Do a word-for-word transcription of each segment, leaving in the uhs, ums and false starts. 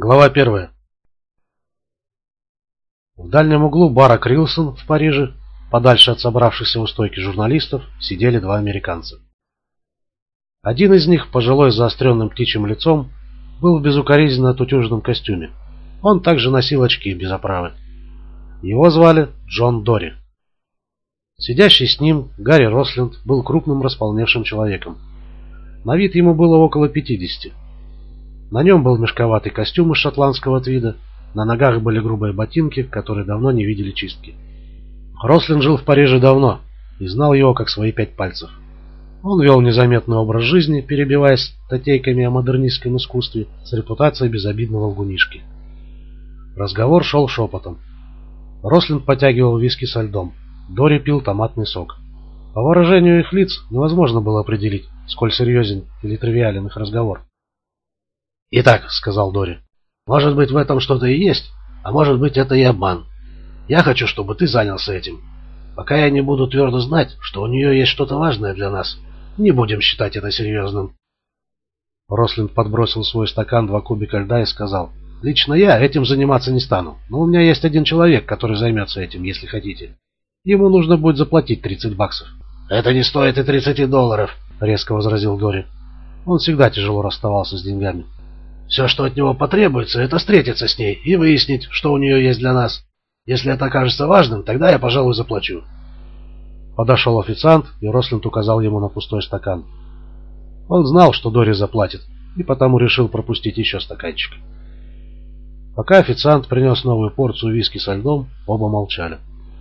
Глава первая. В дальнем углу бара Крилсон в Париже, подальше от собравшихся у стойки журналистов, сидели два американца. Один из них, пожилой с заостренным птичьим лицом, был в безукоризненно отутюженном костюме. Он также носил очки без оправы. Его звали Джон Дори. Сидящий с ним Гарри Росленд был крупным располневшим человеком. На вид ему было около пятидесяти. На нем был мешковатый костюм из шотландского твида, на ногах были грубые ботинки, которые давно не видели чистки. Росленд жил в Париже давно и знал его как свои пять пальцев. Он вел незаметный образ жизни, перебиваясь статейками о модернистском искусстве с репутацией безобидного лгунишки. Разговор шел шепотом. Росленд потягивал виски со льдом, Дори пил томатный сок. По выражению их лиц невозможно было определить, сколь серьезен или тривиален их разговор. «Итак», — сказал Дори, — «может быть, в этом что-то и есть, а может быть, это и обман. Я хочу, чтобы ты занялся этим. Пока я не буду твердо знать, что у нее есть что-то важное для нас, не будем считать это серьезным». Росленд подбросил в свой стакан два кубика льда и сказал: «Лично я этим заниматься не стану, но у меня есть один человек, который займется этим, если хотите. Ему нужно будет заплатить тридцать баксов». «Это не стоит и тридцати долларов», — резко возразил Дори. Он всегда тяжело расставался с деньгами. «Все, что от него потребуется, это встретиться с ней и выяснить, что у нее есть для нас. Если это окажется важным, тогда я, пожалуй, заплачу». Подошел официант, и Росленд указал ему на пустой стакан. Он знал, что Дори заплатит, и потому решил пропустить еще стаканчик. Пока официант принес новую порцию виски со льдом, оба молчали.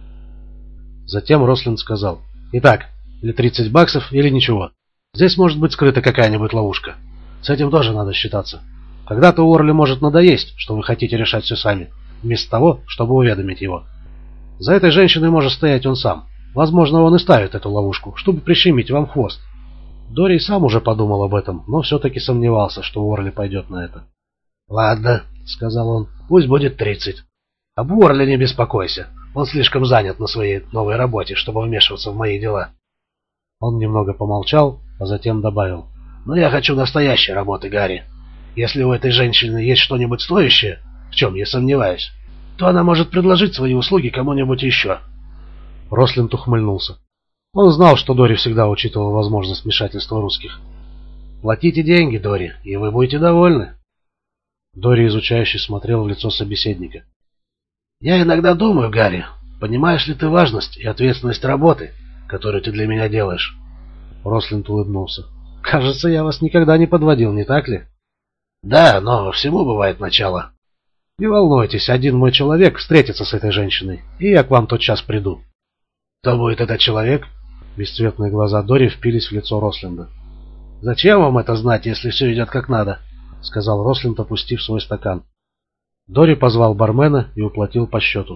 Затем Росленд сказал: «Итак, или тридцать баксов, или ничего. Здесь может быть скрыта какая-нибудь ловушка. С этим тоже надо считаться. Когда-то Уорли может надоесть, что вы хотите решать все сами, вместо того, чтобы уведомить его. За этой женщиной может стоять он сам. Возможно, он и ставит эту ловушку, чтобы прищемить вам хвост». Дори сам уже подумал об этом, но все-таки сомневался, что Уорли пойдет на это. «Ладно», — сказал он, — «пусть будет тридцать. Об Уорли не беспокойся. Он слишком занят на своей новой работе, чтобы вмешиваться в мои дела». Он немного помолчал, а затем добавил: «Но я хочу настоящей работы, Гарри. Если у этой женщины есть что-нибудь стоящее, в чем я сомневаюсь, то она может предложить свои услуги кому-нибудь еще». Росленд ухмыльнулся. Он знал, что Дори всегда учитывал возможность вмешательства русских. «Платите деньги, Дори, и вы будете довольны». Дори изучающе смотрел в лицо собеседника. «Я иногда думаю, Гарри, понимаешь ли ты важность и ответственность работы, которую ты для меня делаешь?» Росленд улыбнулся. «Кажется, я вас никогда не подводил, не так ли?» «Да, но всему бывает начало». «Не волнуйтесь, один мой человек встретится с этой женщиной, и я к вам тотчас приду». «Кто будет этот человек?» Бесцветные глаза Дори впились в лицо Росленда. «Зачем вам это знать, если все идет как надо?» — сказал Росленд, опустив свой стакан. Дори позвал бармена и уплатил по счету.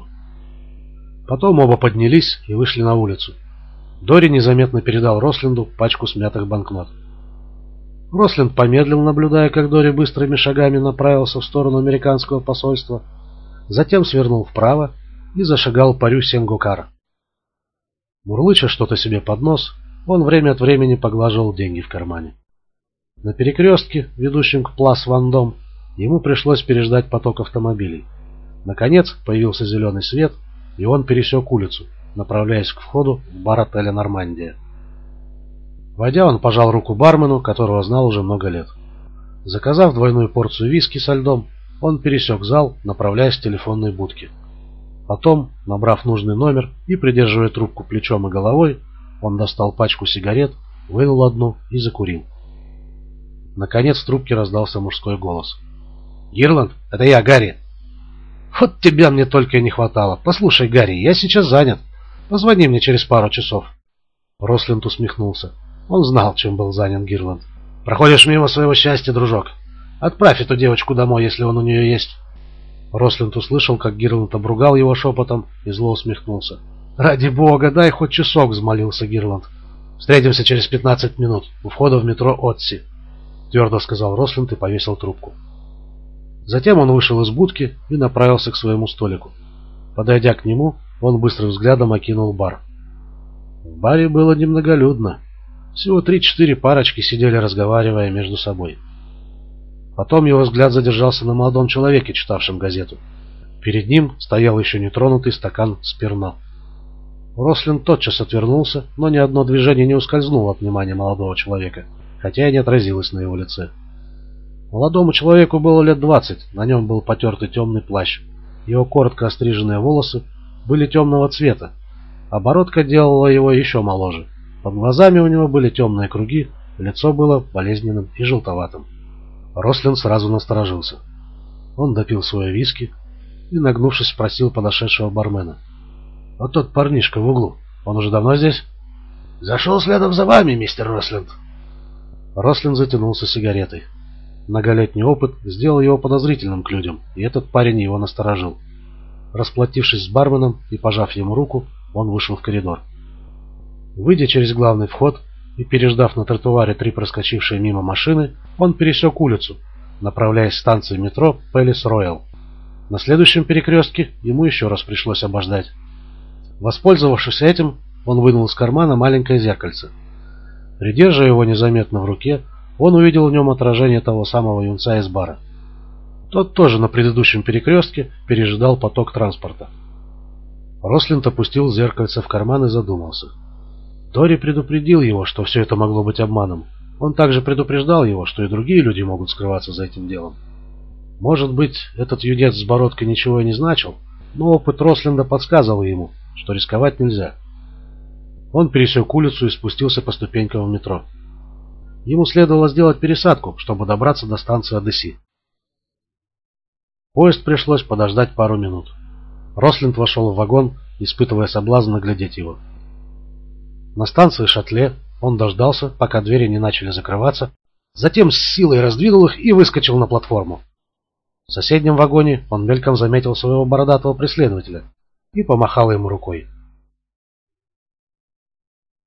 Потом оба поднялись и вышли на улицу. Дори незаметно передал Росленду пачку смятых банкнот. Росленд помедлил, наблюдая, как Дори быстрыми шагами направился в сторону американского посольства, затем свернул вправо и зашагал по рю Сен-Гокара. Мурлыча что-то себе под нос, он время от времени поглаживал деньги в кармане. На перекрестке, ведущем к Плас-Вандом, ему пришлось переждать поток автомобилей. Наконец появился зеленый свет, и он пересек улицу, направляясь к входу в бар отеля «Нормандия». Войдя, он пожал руку бармену, которого знал уже много лет. Заказав двойную порцию виски со льдом, он пересек зал, направляясь к телефонной будке. Потом, набрав нужный номер и придерживая трубку плечом и головой, он достал пачку сигарет, вынул одну и закурил. Наконец в трубке раздался мужской голос. «Гирланд, это я, Гарри». «Вот тебя мне только и не хватало. Послушай, Гарри, я сейчас занят. Позвони мне через пару часов». Росленд усмехнулся. Он знал, чем был занят Гирланд. «Проходишь мимо своего счастья, дружок. Отправь эту девочку домой, если он у нее есть». Росленд услышал, как Гирланд обругал его шепотом, и зло усмехнулся. «Ради бога, дай хоть часок», — взмолился Гирланд. «Встретимся через пятнадцать минут у входа в метро Отси», — твердо сказал Росленд и повесил трубку. Затем он вышел из будки и направился к своему столику. Подойдя к нему, он быстрым взглядом окинул бар. В баре было немноголюдно. Всего три-четыре парочки сидели, разговаривая между собой. Потом его взгляд задержался на молодом человеке, читавшем газету. Перед ним стоял еще нетронутый стакан с перно. Рослин тотчас отвернулся, но ни одно движение не ускользнуло от внимания молодого человека, хотя и не отразилось на его лице. Молодому человеку было лет двадцать, на нем был потертый темный плащ. Его коротко остриженные волосы были темного цвета, а бородка делала его еще моложе. Под глазами у него были темные круги, лицо было болезненным и желтоватым. Рослин сразу насторожился. Он допил свое виски и, нагнувшись, спросил подошедшего бармена: «Вот тот парнишка в углу, он уже давно здесь?» «Зашел следом за вами, мистер Росленд». Рослин затянулся сигаретой. Многолетний опыт сделал его подозрительным к людям, и этот парень его насторожил. Расплатившись с барменом и пожав ему руку, он вышел в коридор. Выйдя через главный вход и переждав на тротуаре три проскочившие мимо машины, он пересек улицу, направляясь к станции метро Пэлис-Роял. На следующем перекрестке ему еще раз пришлось обождать. Воспользовавшись этим, он вынул из кармана маленькое зеркальце. Придерживая его незаметно в руке, он увидел в нем отражение того самого юнца из бара. Тот тоже на предыдущем перекрестке пережидал поток транспорта. Рослинд опустил зеркальце в карман и задумался. Тори предупредил его, что все это могло быть обманом. Он также предупреждал его, что и другие люди могут скрываться за этим делом. Может быть, этот юнец с бородкой ничего и не значил, но опыт Рослинда подсказывал ему, что рисковать нельзя. Он пересек улицу и спустился по ступенькам в метро. Ему следовало сделать пересадку, чтобы добраться до станции Одесси. Поезд пришлось подождать пару минут. Рослинд вошел в вагон, испытывая соблазн наглядеть его. На станции Шатле он дождался, пока двери не начали закрываться, затем с силой раздвинул их и выскочил на платформу. В соседнем вагоне он мельком заметил своего бородатого преследователя и помахал ему рукой.